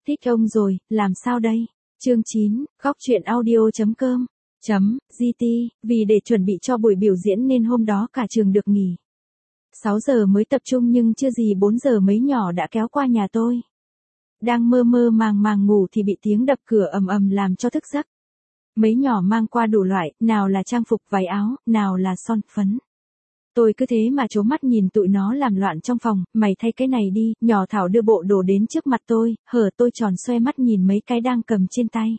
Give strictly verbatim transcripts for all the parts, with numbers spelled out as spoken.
Thích ông rồi, làm sao đây? Chương chín, góc truyện audio.com, chấm, gt, vì để chuẩn bị cho buổi biểu diễn nên hôm đó cả trường được nghỉ. sáu giờ mới tập trung nhưng chưa gì bốn giờ mấy nhỏ đã kéo qua nhà tôi. Đang mơ mơ màng màng ngủ thì bị tiếng đập cửa ầm ầm làm cho thức giấc. Mấy nhỏ mang qua đủ loại, nào là trang phục váy áo, nào là son phấn. Tôi cứ thế mà trố mắt nhìn tụi nó làm loạn trong phòng, mày thay cái này đi, nhỏ Thảo đưa bộ đồ đến trước mặt tôi, hở tôi tròn xoe mắt nhìn mấy cái đang cầm trên tay.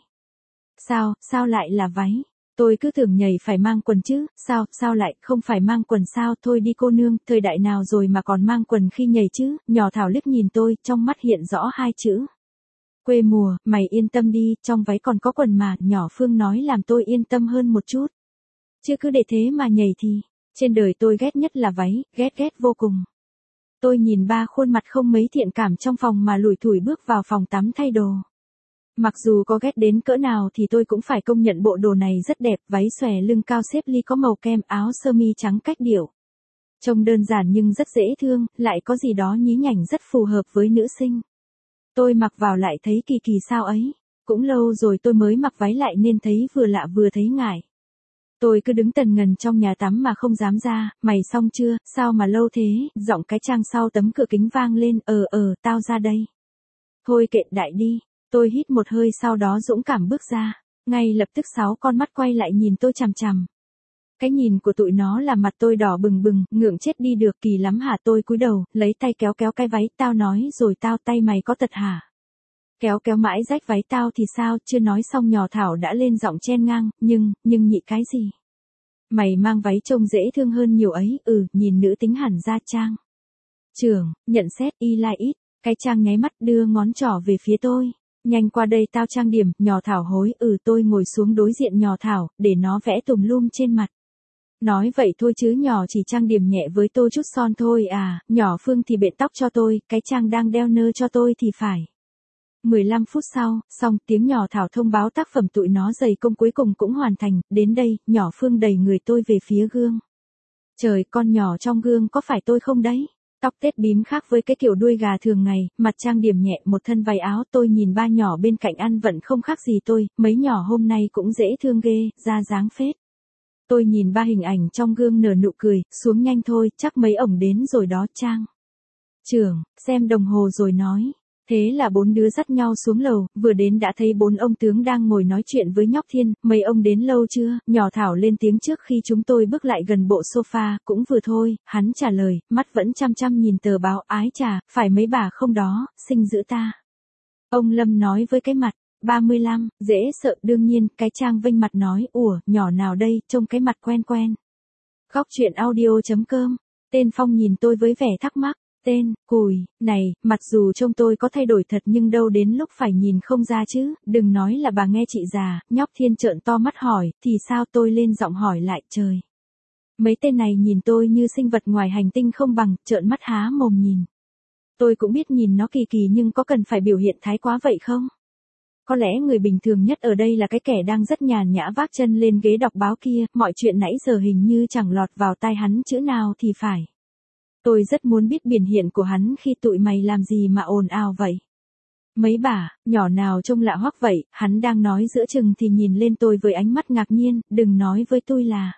Sao, sao lại là váy? Tôi cứ tưởng nhảy phải mang quần chứ, sao, sao lại không phải mang quần sao, thôi đi cô nương, thời đại nào rồi mà còn mang quần khi nhảy chứ, nhỏ Thảo liếc nhìn tôi, trong mắt hiện rõ hai chữ. Quê mùa, mày yên tâm đi, trong váy còn có quần mà, nhỏ Phương nói làm tôi yên tâm hơn một chút. Chứ cứ để thế mà nhảy thì, trên đời tôi ghét nhất là váy, ghét ghét vô cùng. Tôi nhìn ba khuôn mặt không mấy thiện cảm trong phòng mà lủi thủi bước vào phòng tắm thay đồ. Mặc dù có ghét đến cỡ nào thì tôi cũng phải công nhận bộ đồ này rất đẹp, váy xòe lưng cao xếp ly có màu kem, áo sơ mi trắng cách điệu. Trông đơn giản nhưng rất dễ thương, lại có gì đó nhí nhảnh rất phù hợp với nữ sinh. Tôi mặc vào lại thấy kỳ kỳ sao ấy, cũng lâu rồi tôi mới mặc váy lại nên thấy vừa lạ vừa thấy ngại. Tôi cứ đứng tần ngần trong nhà tắm mà không dám ra, mày xong chưa, sao mà lâu thế, giọng cái Trang sau tấm cửa kính vang lên, ờ ờ, tao ra đây. Thôi kệ đại đi, tôi hít một hơi sau đó dũng cảm bước ra, ngay lập tức sáu con mắt quay lại nhìn tôi chằm chằm. Cái nhìn của tụi nó làm mặt tôi đỏ bừng bừng, ngượng chết đi được, kỳ lắm hả? Tôi cúi đầu, lấy tay kéo kéo cái váy, tao nói rồi tao, tay mày có tật hả? Kéo kéo mãi rách váy tao thì sao, chưa nói xong nhỏ Thảo đã lên giọng chen ngang, nhưng, nhưng nhị cái gì? Mày mang váy trông dễ thương hơn nhiều ấy, ừ, nhìn nữ tính hẳn ra. Trang trưởng, nhận xét, y lai ít, cái Trang nháy mắt đưa ngón trỏ về phía tôi. Nhanh qua đây tao trang điểm, nhỏ Thảo hối, ừ tôi ngồi xuống đối diện nhỏ Thảo, để nó vẽ tùm lum trên mặt. Nói vậy thôi chứ nhỏ chỉ trang điểm nhẹ với tôi chút son thôi à, nhỏ Phương thì bện tóc cho tôi, cái Trang đang đeo nơ cho tôi thì phải. mười lăm phút sau, xong tiếng nhỏ Thảo thông báo tác phẩm tụi nó dày công cuối cùng cũng hoàn thành, đến đây, nhỏ Phương đẩy người tôi về phía gương. Trời, con nhỏ trong gương có phải tôi không đấy? Tóc tết bím khác với cái kiểu đuôi gà thường ngày, mặt trang điểm nhẹ, một thân váy áo, tôi nhìn ba nhỏ bên cạnh ăn vẫn không khác gì tôi, mấy nhỏ hôm nay cũng dễ thương ghê, ra dáng phết. Tôi nhìn ba hình ảnh trong gương nở nụ cười, xuống nhanh thôi, chắc mấy ổng đến rồi đó. Trang trưởng, xem đồng hồ rồi nói. Thế là bốn đứa dắt nhau xuống lầu, vừa đến đã thấy bốn ông tướng đang ngồi nói chuyện với nhóc Thiên, mấy ông đến lâu chưa, nhỏ Thảo lên tiếng trước khi chúng tôi bước lại gần bộ sofa, cũng vừa thôi, hắn trả lời, mắt vẫn chăm chăm nhìn tờ báo, ái chà, phải mấy bà không đó, xinh dữ ta. Ông Lâm nói với cái mặt, ba mươi lăm, dễ sợ, đương nhiên, cái Trang vênh mặt nói, ủa, nhỏ nào đây, trông cái mặt quen quen. Góc truyện audio.com, tên Phong nhìn tôi với vẻ thắc mắc. Tên, cùi, này, mặc dù trông tôi có thay đổi thật nhưng đâu đến lúc phải nhìn không ra chứ, đừng nói là bà nghe chị già, nhóc Thiên trợn to mắt hỏi, thì sao? Tôi lên giọng hỏi lại, trời. Mấy tên này nhìn tôi như sinh vật ngoài hành tinh không bằng, trợn mắt há mồm nhìn. Tôi cũng biết nhìn nó kỳ kỳ nhưng có cần phải biểu hiện thái quá vậy không? Có lẽ người bình thường nhất ở đây là cái kẻ đang rất nhàn nhã vác chân lên ghế đọc báo kia, mọi chuyện nãy giờ hình như chẳng lọt vào tai hắn chữ nào thì phải. Tôi rất muốn biết biểu hiện của hắn khi tụi mày làm gì mà ồn ào vậy. Mấy bà, nhỏ nào trông lạ hoắc vậy, hắn đang nói giữa chừng thì nhìn lên tôi với ánh mắt ngạc nhiên, đừng nói với tôi là.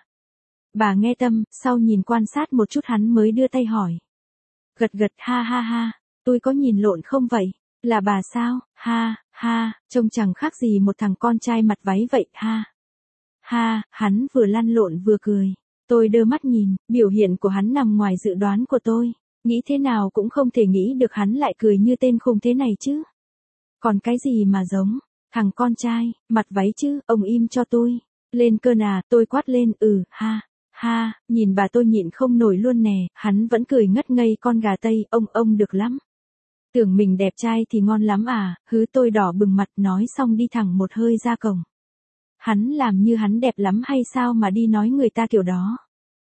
Bà nghe tâm, sau nhìn quan sát một chút hắn mới đưa tay hỏi. Gật gật, ha ha ha, tôi có nhìn lộn không vậy? Là bà sao? Ha, ha, trông chẳng khác gì một thằng con trai mặt váy vậy, ha. Ha, hắn vừa lăn lộn vừa cười. Tôi đơ mắt nhìn, biểu hiện của hắn nằm ngoài dự đoán của tôi. Nghĩ thế nào cũng không thể nghĩ được hắn lại cười như tên khùng thế này chứ. Còn cái gì mà giống, thằng con trai, mặt váy chứ, ông im cho tôi. Lên cơn à, tôi quát lên, ừ, ha, ha, nhìn bà tôi nhịn không nổi luôn nè, hắn vẫn cười ngất ngây con gà Tây, ông, ông được lắm. Tưởng mình đẹp trai thì ngon lắm à, hứ tôi đỏ bừng mặt nói xong đi thẳng một hơi ra cổng. Hắn làm như hắn đẹp lắm hay sao mà đi nói người ta kiểu đó.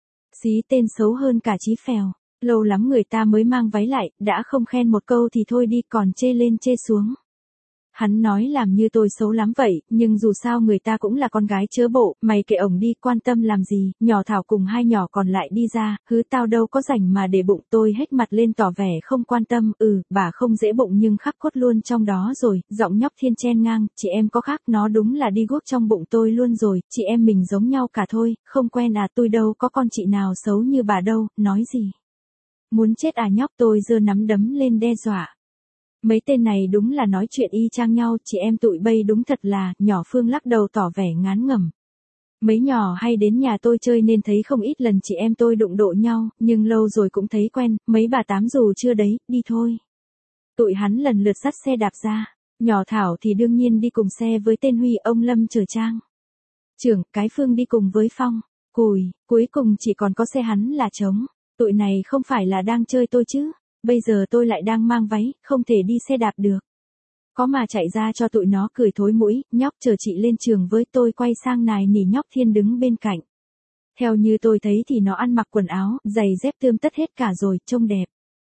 Xí tên xấu hơn cả Chí Phèo, lâu lắm người ta mới mang váy lại, đã không khen một câu thì thôi đi còn chê lên chê xuống. hắn nói làm như tôi xấu lắm vậy, nhưng dù sao người ta cũng là con gái chớ bộ, mày kệ ổng đi, quan tâm làm gì, nhỏ Thảo cùng hai nhỏ còn lại đi ra, hứ tao đâu có rảnh mà để bụng, tôi hết mặt lên tỏ vẻ không quan tâm, ừ, bà không dễ bụng nhưng khắc cốt luôn trong đó rồi, giọng nhóc Thiên chen ngang, chị em có khác, nó đúng là đi guốc trong bụng tôi luôn rồi, chị em mình giống nhau cả thôi, không quen à, tôi đâu có con chị nào xấu như bà đâu, nói gì. Muốn chết à nhóc, tôi giơ nắm đấm lên đe dọa. Mấy tên này đúng là nói chuyện y chang nhau, chị em tụi bay đúng thật là, nhỏ Phương lắc đầu tỏ vẻ ngán ngẩm. Mấy nhỏ hay đến nhà tôi chơi nên thấy không ít lần chị em tôi đụng độ nhau, nhưng lâu rồi cũng thấy quen, mấy bà tám dù chưa đấy, đi thôi. Tụi hắn lần lượt dắt xe đạp ra, nhỏ Thảo thì đương nhiên đi cùng xe với tên Huy, ông Lâm chở Trang. Trưởng, cái Phương đi cùng với Phong, Cùi, cuối cùng chỉ còn có xe hắn là trống. Tụi này không phải là đang chơi tôi chứ, bây giờ tôi lại đang mang váy, không thể đi xe đạp được. Có mà chạy ra cho tụi nó cười thối mũi, nhóc chờ chị lên trường với, tôi quay sang nài nỉ nhóc Thiên đứng bên cạnh. Theo như tôi thấy thì nó ăn mặc quần áo, giày dép tươm tất hết cả rồi, trông đẹp.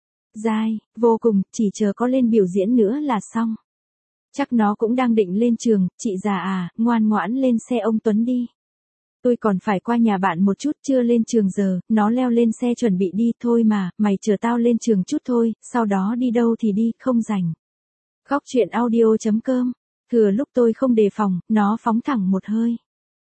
Dai, vô cùng, chỉ chờ có lên biểu diễn nữa là xong. Chắc nó cũng đang định lên trường, chị già à, ngoan ngoãn lên xe ông Tuấn đi. Tôi còn phải qua nhà bạn một chút, chưa lên trường giờ, nó leo lên xe chuẩn bị đi, thôi mà, mày chờ tao lên trường chút thôi, sau đó đi đâu thì đi, không rảnh. Góc truyện audio chấm com, thừa lúc tôi không đề phòng, nó phóng thẳng một hơi.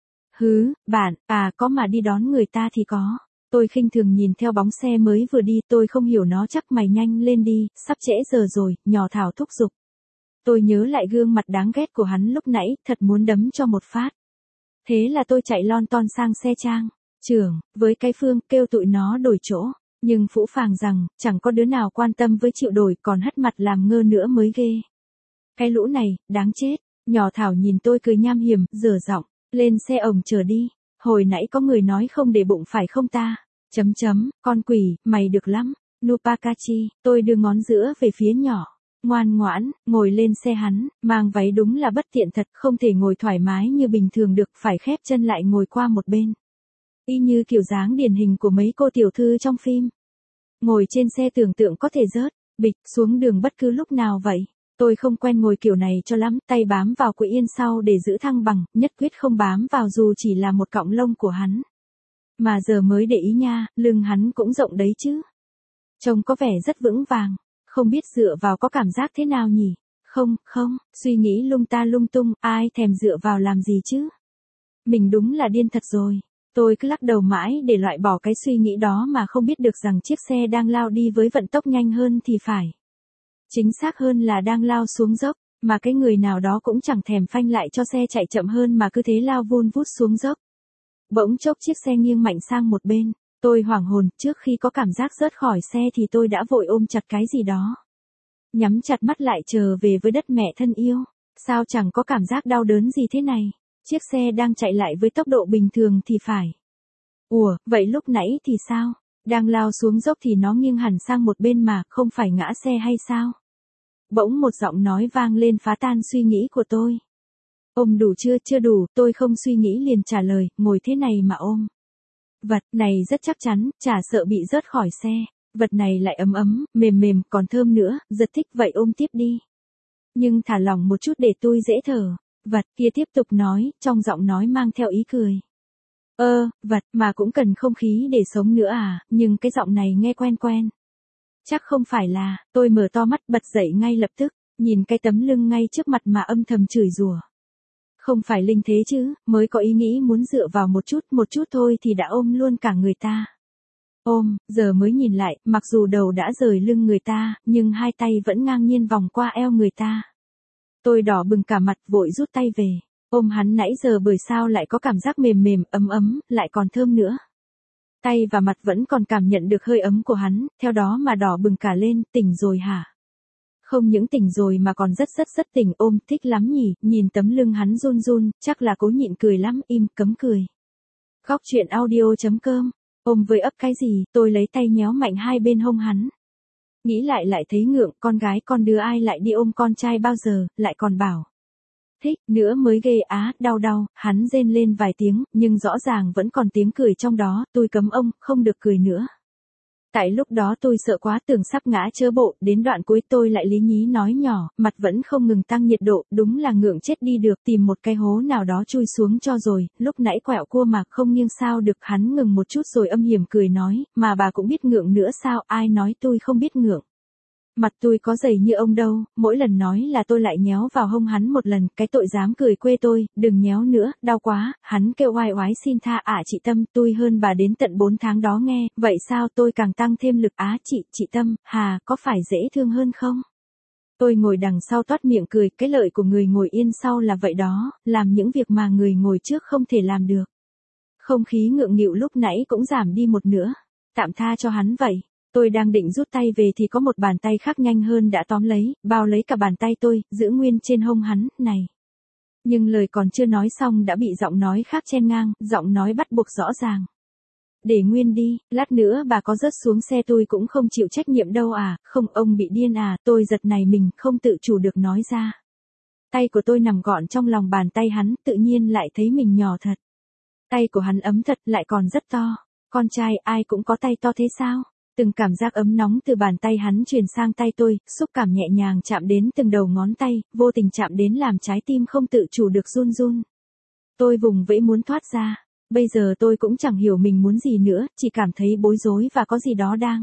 Hứ, bạn, à có mà đi đón người ta thì có. Tôi khinh thường nhìn theo bóng xe mới vừa đi, tôi không hiểu nó, chắc mày nhanh lên đi, sắp trễ giờ rồi, nhỏ Thảo thúc giục. Tôi nhớ lại gương mặt đáng ghét của hắn lúc nãy, thật muốn đấm cho một phát. Thế là tôi chạy lon ton sang xe Trang, trưởng, với cái Phương, kêu tụi nó đổi chỗ, nhưng phũ phàng rằng, chẳng có đứa nào quan tâm với chịu đổi, còn hất mặt làm ngơ nữa mới ghê. Cái lũ này, đáng chết, nhỏ Thảo nhìn tôi cười nham hiểm, dở giọng, lên xe ổng chờ đi, hồi nãy có người nói không để bụng phải không ta, chấm chấm, con quỷ, mày được lắm, Nupakachi, tôi đưa ngón giữa về phía nhỏ. Ngoan ngoãn, ngồi lên xe hắn, mang váy đúng là bất tiện thật, không thể ngồi thoải mái như bình thường được, phải khép chân lại ngồi qua một bên. Y như kiểu dáng điển hình của mấy cô tiểu thư trong phim. Ngồi trên xe tưởng tượng có thể rớt, bịch, xuống đường bất cứ lúc nào vậy. Tôi không quen ngồi kiểu này cho lắm, tay bám vào quỹ yên sau để giữ thăng bằng, nhất quyết không bám vào dù chỉ là một cọng lông của hắn. Mà giờ mới để ý nha, lưng hắn cũng rộng đấy chứ. Trông có vẻ rất vững vàng. Không biết dựa vào có cảm giác thế nào nhỉ? Không, không, suy nghĩ lung ta lung tung, ai thèm dựa vào làm gì chứ? Mình đúng là điên thật rồi. Tôi cứ lắc đầu mãi để loại bỏ cái suy nghĩ đó mà không biết được rằng chiếc xe đang lao đi với vận tốc nhanh hơn thì phải. Chính xác hơn là đang lao xuống dốc, mà cái người nào đó cũng chẳng thèm phanh lại cho xe chạy chậm hơn mà cứ thế lao vun vút xuống dốc. Bỗng chốc chiếc xe nghiêng mạnh sang một bên. Tôi hoảng hồn, trước khi có cảm giác rớt khỏi xe thì tôi đã vội ôm chặt cái gì đó. Nhắm chặt mắt lại chờ về với đất mẹ thân yêu. Sao chẳng có cảm giác đau đớn gì thế này? Chiếc xe đang chạy lại với tốc độ bình thường thì phải. Ủa, vậy lúc nãy thì sao? Đang lao xuống dốc thì nó nghiêng hẳn sang một bên mà, không phải ngã xe hay sao? Bỗng một giọng nói vang lên phá tan suy nghĩ của tôi. Ôm đủ chưa? Chưa đủ, tôi không suy nghĩ liền trả lời, ngồi thế này mà ôm. Vật này rất chắc chắn, chả sợ bị rớt khỏi xe. Vật này lại ấm ấm, mềm mềm, còn thơm nữa, giật thích vậy ôm tiếp đi. Nhưng thả lỏng một chút để tôi dễ thở. Vật kia tiếp tục nói, trong giọng nói mang theo ý cười. Ơ, vật mà cũng cần không khí để sống nữa à, nhưng cái giọng này nghe quen quen. Chắc không phải là, tôi mở to mắt bật dậy ngay lập tức, nhìn cái tấm lưng ngay trước mặt mà âm thầm chửi rủa. Không phải linh thế chứ, mới có ý nghĩ muốn dựa vào một chút, một chút thôi thì đã ôm luôn cả người ta. Ôm, giờ mới nhìn lại, mặc dù đầu đã rời lưng người ta, nhưng hai tay vẫn ngang nhiên vòng qua eo người ta. Tôi đỏ bừng cả mặt vội rút tay về, ôm hắn nãy giờ bởi sao lại có cảm giác mềm mềm, ấm ấm, lại còn thơm nữa. Tay và mặt vẫn còn cảm nhận được hơi ấm của hắn, theo đó mà đỏ bừng cả lên, tỉnh rồi hả? Không những tỉnh rồi mà còn rất rất rất tỉnh, ôm, thích lắm nhỉ, nhìn tấm lưng hắn run run, chắc là cố nhịn cười lắm, im, cấm cười. Góc truyện audio chấm com, ôm với ấp cái gì, tôi lấy tay nhéo mạnh hai bên hông hắn. Nghĩ lại lại thấy ngượng, con gái con đứa ai lại đi ôm con trai bao giờ, lại còn bảo. Thích, nữa mới ghê á, đau đau, hắn rên lên vài tiếng, nhưng rõ ràng vẫn còn tiếng cười trong đó, tôi cấm ông, không được cười nữa. Tại lúc đó tôi sợ quá tưởng sắp ngã chớ bộ, đến đoạn cuối tôi lại lý nhí nói nhỏ, mặt vẫn không ngừng tăng nhiệt độ, đúng là ngượng chết đi được, tìm một cái hố nào đó chui xuống cho rồi, lúc nãy quẹo cua mà không nghiêng sao được. Hắn ngừng một chút rồi âm hiểm cười nói, mà bà cũng biết ngượng nữa sao, ai nói tôi không biết ngượng. Mặt tôi có dày như ông đâu, mỗi lần nói là tôi lại nhéo vào hông hắn một lần, cái tội dám cười quê tôi, đừng nhéo nữa, đau quá, hắn kêu oai oái xin tha. À chị Tâm, tôi hơn bà đến tận bốn tháng đó nghe, vậy sao tôi càng tăng thêm lực á. Chị, chị Tâm, hà, có phải dễ thương hơn không? Tôi ngồi đằng sau toát miệng cười, cái lợi của người ngồi yên sau là vậy đó, làm những việc mà người ngồi trước không thể làm được. Không khí ngượng nghịu lúc nãy cũng giảm đi một nửa, tạm tha cho hắn vậy. Tôi đang định rút tay về thì có một bàn tay khác nhanh hơn đã tóm lấy, bao lấy cả bàn tay tôi, giữ nguyên trên hông hắn, này. Nhưng lời còn chưa nói xong đã bị giọng nói khác chen ngang, giọng nói bắt buộc rõ ràng. Để nguyên đi, lát nữa bà có rớt xuống xe tôi cũng không chịu trách nhiệm đâu à, không ông bị điên à, tôi giật nảy mình, không tự chủ được nói ra. Tay của tôi nằm gọn trong lòng bàn tay hắn, tự nhiên lại thấy mình nhỏ thật. Tay của hắn ấm thật, lại còn rất to. Con trai ai cũng có tay to thế sao? Từng cảm giác ấm nóng từ bàn tay hắn truyền sang tay tôi, xúc cảm nhẹ nhàng chạm đến từng đầu ngón tay, vô tình chạm đến làm trái tim không tự chủ được run run. Tôi vùng vẫy muốn thoát ra, bây giờ tôi cũng chẳng hiểu mình muốn gì nữa, chỉ cảm thấy bối rối và có gì đó đang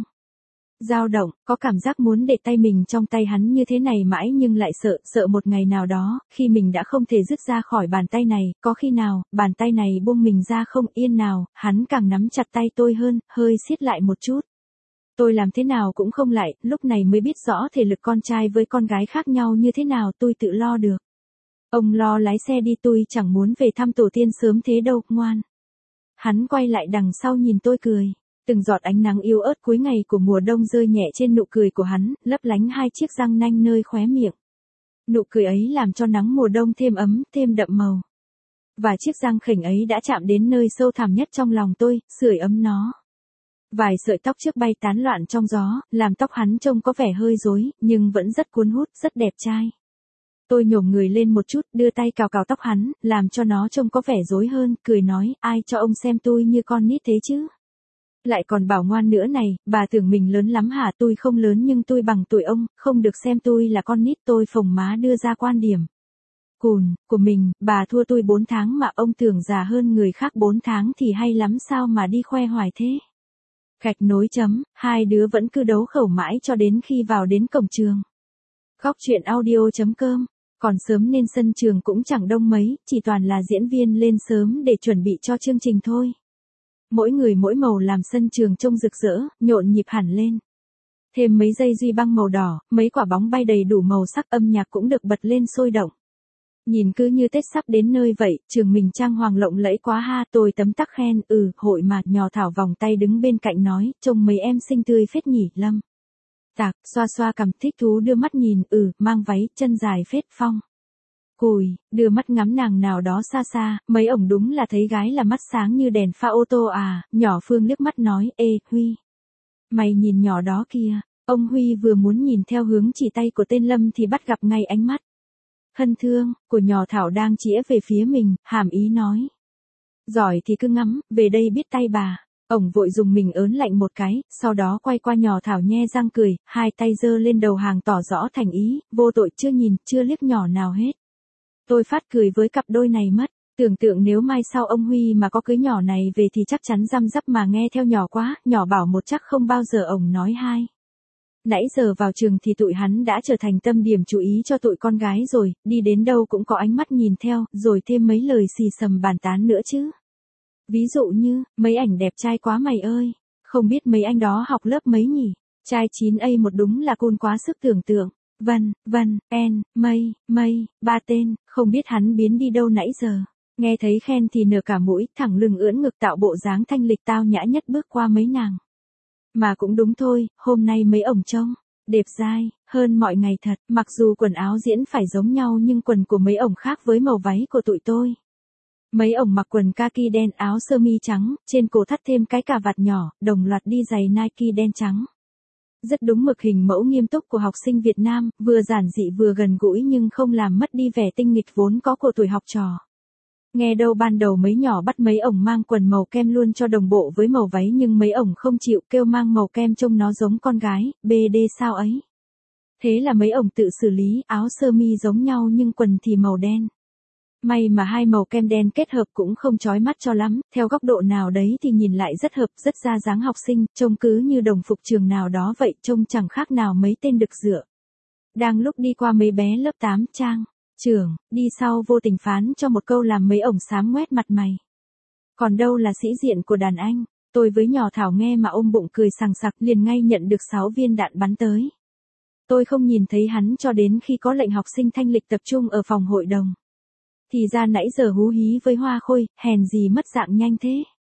dao động, có cảm giác muốn để tay mình trong tay hắn như thế này mãi nhưng lại sợ, sợ một ngày nào đó, khi mình đã không thể dứt ra khỏi bàn tay này, có khi nào, bàn tay này buông mình ra không yên nào, hắn càng nắm chặt tay tôi hơn, hơi siết lại một chút. Tôi làm thế nào cũng không lại, lúc này mới biết rõ thể lực con trai với con gái khác nhau như thế nào, tôi tự lo được. Ông lo lái xe đi, tôi chẳng muốn về thăm tổ tiên sớm thế đâu, ngoan. Hắn quay lại đằng sau nhìn tôi cười. Từng giọt ánh nắng yếu ớt cuối ngày của mùa đông rơi nhẹ trên nụ cười của hắn, lấp lánh hai chiếc răng nanh nơi khóe miệng. Nụ cười ấy làm cho nắng mùa đông thêm ấm, thêm đậm màu. Và chiếc răng khểnh ấy đã chạm đến nơi sâu thẳm nhất trong lòng tôi, sưởi ấm nó. Vài sợi tóc trước bay tán loạn trong gió, làm tóc hắn trông có vẻ hơi rối, nhưng vẫn rất cuốn hút, rất đẹp trai. Tôi nhổm người lên một chút, đưa tay cào cào tóc hắn, làm cho nó trông có vẻ rối hơn, cười nói, ai cho ông xem tôi như con nít thế chứ? Lại còn bảo ngoan nữa này, bà tưởng mình lớn lắm hả? Tôi không lớn nhưng tôi bằng tuổi ông, không được xem tôi là con nít. Tôi phồng má đưa ra quan điểm cùn của mình, bà thua tôi bốn tháng mà ông tưởng già hơn người khác bốn tháng thì hay lắm sao mà đi khoe hoài thế? Gạch nối chấm, hai đứa vẫn cứ đấu khẩu mãi cho đến khi vào đến cổng trường. Góc truyện audio.com, còn sớm nên sân trường cũng chẳng đông mấy, chỉ toàn là diễn viên lên sớm để chuẩn bị cho chương trình thôi. Mỗi người mỗi màu làm sân trường trông rực rỡ, nhộn nhịp hẳn lên. Thêm mấy dây duy băng màu đỏ, mấy quả bóng bay đầy đủ màu sắc, âm nhạc cũng được bật lên sôi động. Nhìn cứ như Tết sắp đến nơi vậy, trường mình trang hoàng lộng lẫy quá ha, tôi tấm tắc khen, ừ, hội mà, nhò thảo vòng tay đứng bên cạnh nói, trông mấy em xinh tươi phết nhỉ, Lâm. Tạc, xoa xoa cằm thích thú đưa mắt nhìn, ừ, mang váy, chân dài phết Phong. Cùi, đưa mắt ngắm nàng nào đó xa xa, mấy ổng đúng là thấy gái là mắt sáng như đèn pha ô tô à, nhỏ Phương liếc mắt nói, ê, Huy. Mày nhìn nhỏ đó kìa, ông Huy vừa muốn nhìn theo hướng chỉ tay của tên Lâm thì bắt gặp ngay ánh mắt hân thương của nhỏ Thảo đang chĩa về phía mình, hàm ý nói. Giỏi thì cứ ngắm, về đây biết tay bà. Ổng vội dùng mình ớn lạnh một cái, sau đó quay qua nhỏ Thảo nhe răng cười, hai tay giơ lên đầu hàng tỏ rõ thành ý, vô tội chưa nhìn, chưa liếc nhỏ nào hết. Tôi phát cười với cặp đôi này mất, tưởng tượng nếu mai sau ông Huy mà có cưới nhỏ này về thì chắc chắn răm rắp mà nghe theo nhỏ quá, nhỏ bảo một chắc không bao giờ ổng nói hai. Nãy giờ vào trường thì tụi hắn đã trở thành tâm điểm chú ý cho tụi con gái rồi, đi đến đâu cũng có ánh mắt nhìn theo, rồi thêm mấy lời xì xầm bàn tán nữa chứ. Ví dụ như, mấy ảnh đẹp trai quá mày ơi, không biết mấy anh đó học lớp mấy nhỉ, trai chín A một đúng là côn quá sức tưởng tượng. Vân, Vân, En, Mây, Mây, ba tên, không biết hắn biến đi đâu nãy giờ. Nghe thấy khen thì nở cả mũi, thẳng lưng ưỡn ngực tạo bộ dáng thanh lịch tao nhã nhất bước qua mấy nàng. Mà cũng đúng thôi, hôm nay mấy ổng trông đẹp dai hơn mọi ngày thật, mặc dù quần áo diễn phải giống nhau nhưng quần của mấy ổng khác với màu váy của tụi tôi. Mấy ổng mặc quần kaki đen, áo sơ mi trắng, trên cổ thắt thêm cái cà vạt nhỏ, đồng loạt đi giày Nike đen trắng. Rất đúng mực hình mẫu nghiêm túc của học sinh Việt Nam, vừa giản dị vừa gần gũi nhưng không làm mất đi vẻ tinh nghịch vốn có của tuổi học trò. Nghe đâu ban đầu mấy nhỏ bắt mấy ổng mang quần màu kem luôn cho đồng bộ với màu váy nhưng mấy ổng không chịu, kêu mang màu kem trông nó giống con gái, bê đê sao ấy. Thế là mấy ổng tự xử lý, áo sơ mi giống nhau nhưng quần thì màu đen. May mà hai màu kem đen kết hợp cũng không chói mắt cho lắm, theo góc độ nào đấy thì nhìn lại rất hợp, rất ra dáng học sinh, trông cứ như đồng phục trường nào đó vậy, trông chẳng khác nào mấy tên đực dựa. Đang lúc đi qua mấy bé lớp tám Trang, trưởng, đi sau vô tình phán cho một câu làm mấy ổng xám ngoét mặt mày. Còn đâu là sĩ diện của đàn anh, tôi với nhỏ Thảo nghe mà ôm bụng cười sằng sặc liền ngay nhận được sáu viên đạn bắn tới. Tôi không nhìn thấy hắn cho đến khi có lệnh học sinh thanh lịch tập trung ở phòng hội đồng. Thì ra nãy giờ hú hí với Hoa Khôi, hèn gì mất dạng nhanh thế.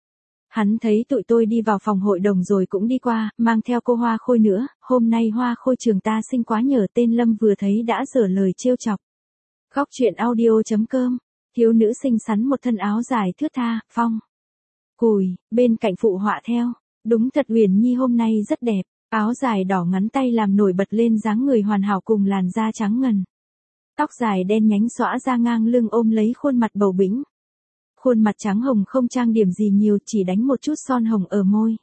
Hắn thấy tụi tôi đi vào phòng hội đồng rồi cũng đi qua, mang theo cô Hoa Khôi nữa, hôm nay Hoa Khôi trường ta xinh quá nhờ, tên Lâm vừa thấy đã dở lời trêu chọc. Góc truyện audio.com, thiếu nữ xinh xắn một thân áo dài thướt tha, phong. Cùi, bên cạnh phụ họa theo, đúng thật Huyền Nhi hôm nay rất đẹp, áo dài đỏ ngắn tay làm nổi bật lên dáng người hoàn hảo cùng làn da trắng ngần. Tóc dài đen nhánh xõa ra ngang lưng ôm lấy khuôn mặt bầu bĩnh. Khuôn mặt trắng hồng không trang điểm gì nhiều, chỉ đánh một chút son hồng ở môi.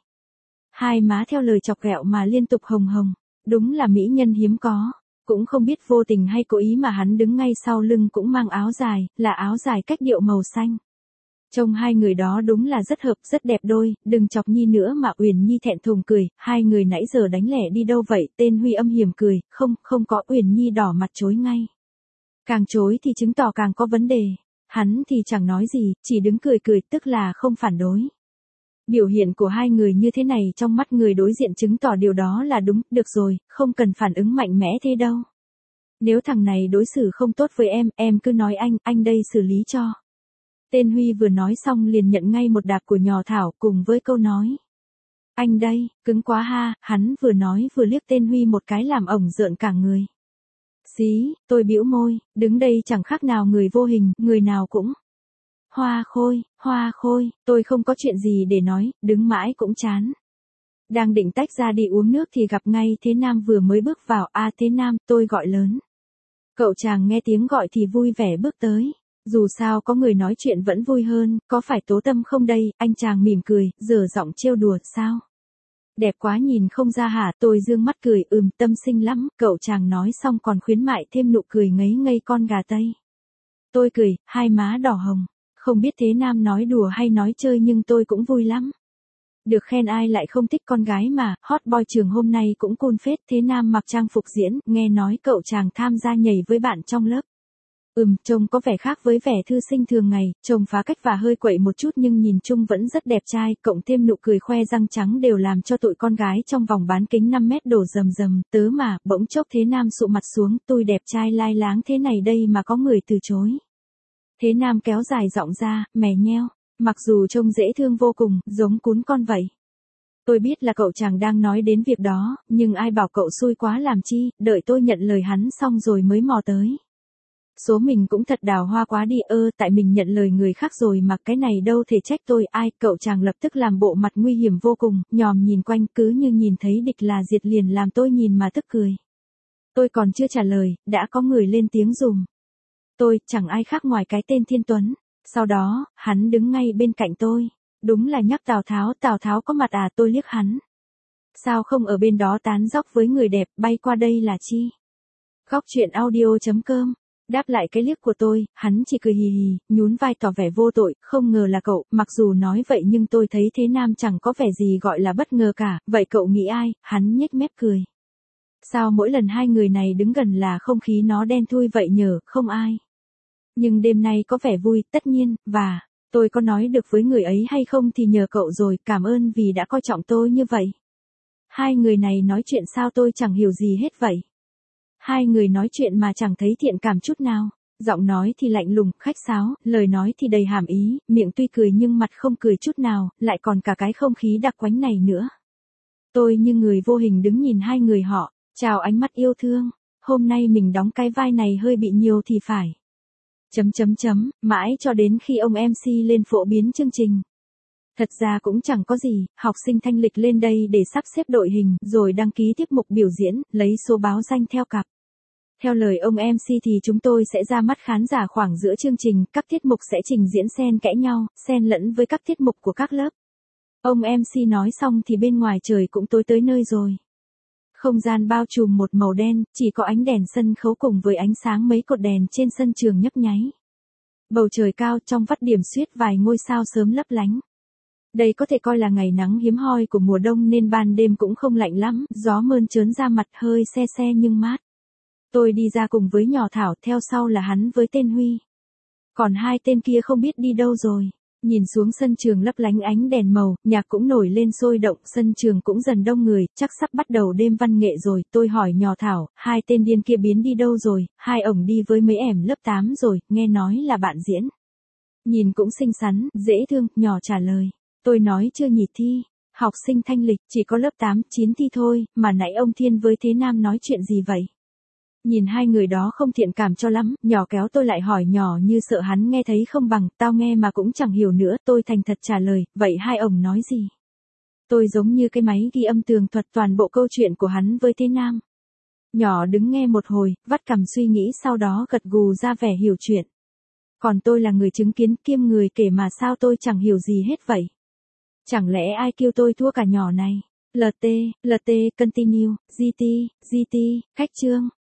Hai má theo lời chọc ghẹo mà liên tục hồng hồng, đúng là mỹ nhân hiếm có. Cũng không biết vô tình hay cố ý mà hắn đứng ngay sau lưng cũng mang áo dài, là áo dài cách điệu màu xanh. Trông hai người đó đúng là rất hợp, rất đẹp đôi, đừng chọc Nhi nữa mà. Uyển Nhi thẹn thùng cười, hai người nãy giờ đánh lẻ đi đâu vậy? Tên Huy âm hiểm cười, không, không có. Uyển Nhi đỏ mặt chối ngay. Càng chối thì chứng tỏ càng có vấn đề. Hắn thì chẳng nói gì, chỉ đứng cười cười, tức là không phản đối. Biểu hiện của hai người như thế này trong mắt người đối diện chứng tỏ điều đó là đúng, được rồi, không cần phản ứng mạnh mẽ thế đâu. Nếu thằng này đối xử không tốt với em, em cứ nói anh, anh đây xử lý cho. Tên Huy vừa nói xong liền nhận ngay một đạp của nhỏ Thảo cùng với câu nói. Anh đây, cứng quá ha, hắn vừa nói vừa liếc tên Huy một cái làm ổng rợn cả người. Xí, tôi bĩu môi, đứng đây chẳng khác nào người vô hình, người nào cũng. Hoa Khôi, Hoa Khôi, tôi không có chuyện gì để nói, đứng mãi cũng chán. Đang định tách ra đi uống nước thì gặp ngay Thế Nam vừa mới bước vào. A Thế Nam, tôi gọi lớn. Cậu chàng nghe tiếng gọi thì vui vẻ bước tới. Dù sao có người nói chuyện vẫn vui hơn, có phải Tố Tâm không đây? Anh chàng mỉm cười, giở giọng trêu đùa, sao? Đẹp quá nhìn không ra hả? Tôi dương mắt cười, ừm, Tâm xinh lắm. Cậu chàng nói xong còn khuyến mại thêm nụ cười ngấy ngây con gà Tây. Tôi cười, hai má đỏ hồng. Không biết Thế Nam nói đùa hay nói chơi nhưng tôi cũng vui lắm. Được khen ai lại không thích con gái mà. Hot boy trường hôm nay cũng cool phết. Thế Nam mặc trang phục diễn, nghe nói cậu chàng tham gia nhảy với bạn trong lớp. Ừm, trông có vẻ khác với vẻ thư sinh thường ngày, trông phá cách và hơi quậy một chút nhưng nhìn chung vẫn rất đẹp trai, cộng thêm nụ cười khoe răng trắng đều làm cho tụi con gái trong vòng bán kính năm mét đổ rầm rầm. Tớ mà, bỗng chốc Thế Nam sụ mặt xuống, tôi đẹp trai lai láng thế này đây mà có người từ chối. Thế Nam kéo dài giọng ra, mè nheo, mặc dù trông dễ thương vô cùng, giống cún con vậy. Tôi biết là cậu chàng đang nói đến việc đó, nhưng ai bảo cậu xui quá làm chi, đợi tôi nhận lời hắn xong rồi mới mò tới. Số mình cũng thật đào hoa quá đi, ơ, tại mình nhận lời người khác rồi mà, cái này đâu thể trách tôi. Ai? Cậu chàng lập tức làm bộ mặt nguy hiểm vô cùng, nhòm nhìn quanh cứ như nhìn thấy địch là diệt liền làm tôi nhìn mà tức cười. Tôi còn chưa trả lời, đã có người lên tiếng dùm. Tôi, chẳng ai khác ngoài cái tên Thiên Tuấn. Sau đó, hắn đứng ngay bên cạnh tôi. Đúng là nhắc Tào Tháo, Tào Tháo có mặt à? Tôi liếc hắn. Sao không ở bên đó tán dóc với người đẹp, bay qua đây là chi? Góc truyện audio.com. Đáp lại cái liếc của tôi, hắn chỉ cười hì hì, nhún vai tỏ vẻ vô tội, không ngờ là cậu. Mặc dù nói vậy nhưng tôi thấy Thế Nam chẳng có vẻ gì gọi là bất ngờ cả. Vậy cậu nghĩ ai? Hắn nhếch mép cười. Sao mỗi lần hai người này đứng gần là không khí nó đen thui vậy nhở? Không ai. Nhưng đêm nay có vẻ vui, tất nhiên, và tôi có nói được với người ấy hay không thì nhờ cậu rồi, cảm ơn vì đã coi trọng tôi như vậy. Hai người này nói chuyện sao tôi chẳng hiểu gì hết vậy. Hai người nói chuyện mà chẳng thấy thiện cảm chút nào, giọng nói thì lạnh lùng, khách sáo, lời nói thì đầy hàm ý, miệng tuy cười nhưng mặt không cười chút nào, lại còn cả cái không khí đặc quánh này nữa. Tôi như người vô hình đứng nhìn hai người họ, chào ánh mắt yêu thương, hôm nay mình đóng cái vai này hơi bị nhiều thì phải. Chấm chấm chấm, mãi cho đến khi ông em xê lên phổ biến chương trình. Thật ra cũng chẳng có gì, học sinh thanh lịch lên đây để sắp xếp đội hình, rồi đăng ký tiết mục biểu diễn, lấy số báo danh theo cặp. Theo lời ông em xê thì chúng tôi sẽ ra mắt khán giả khoảng giữa chương trình, các tiết mục sẽ trình diễn xen kẽ nhau, xen lẫn với các tiết mục của các lớp. Ông em xê nói xong thì bên ngoài trời cũng tối tới nơi rồi. Không gian bao trùm một màu đen, chỉ có ánh đèn sân khấu cùng với ánh sáng mấy cột đèn trên sân trường nhấp nháy. Bầu trời cao trong vắt điểm xuyết vài ngôi sao sớm lấp lánh. Đây có thể coi là ngày nắng hiếm hoi của mùa đông nên ban đêm cũng không lạnh lắm, gió mơn trớn ra mặt hơi se se nhưng mát. Tôi đi ra cùng với nhỏ Thảo, theo sau là hắn với tên Huy. Còn hai tên kia không biết đi đâu rồi. Nhìn xuống sân trường lấp lánh ánh đèn màu, nhạc cũng nổi lên sôi động, sân trường cũng dần đông người, chắc sắp bắt đầu đêm văn nghệ rồi. Tôi hỏi nhỏ Thảo, hai tên điên kia biến đi đâu rồi, hai ổng đi với mấy ẻm lớp tám rồi, nghe nói là bạn diễn. Nhìn cũng xinh xắn, dễ thương, nhỏ trả lời. Tôi nói chưa nhỉ thi, học sinh thanh lịch, chỉ có lớp tám, chín thi thôi, mà nãy ông Thiên với Thế Nam nói chuyện gì vậy? Nhìn hai người đó không thiện cảm cho lắm, nhỏ kéo tôi lại hỏi nhỏ như sợ hắn nghe thấy không bằng, tao nghe mà cũng chẳng hiểu nữa, tôi thành thật trả lời, vậy hai ổng nói gì? Tôi giống như cái máy ghi âm tường thuật toàn bộ câu chuyện của hắn với Thế Nam. Nhỏ đứng nghe một hồi, vắt cằm suy nghĩ sau đó gật gù ra vẻ hiểu chuyện. Còn tôi là người chứng kiến kiêm người kể mà sao tôi chẳng hiểu gì hết vậy? Chẳng lẽ ai kêu tôi thua cả nhỏ này? lờ tê, lờ tê, continue, giê tê, giê tê, khách chương.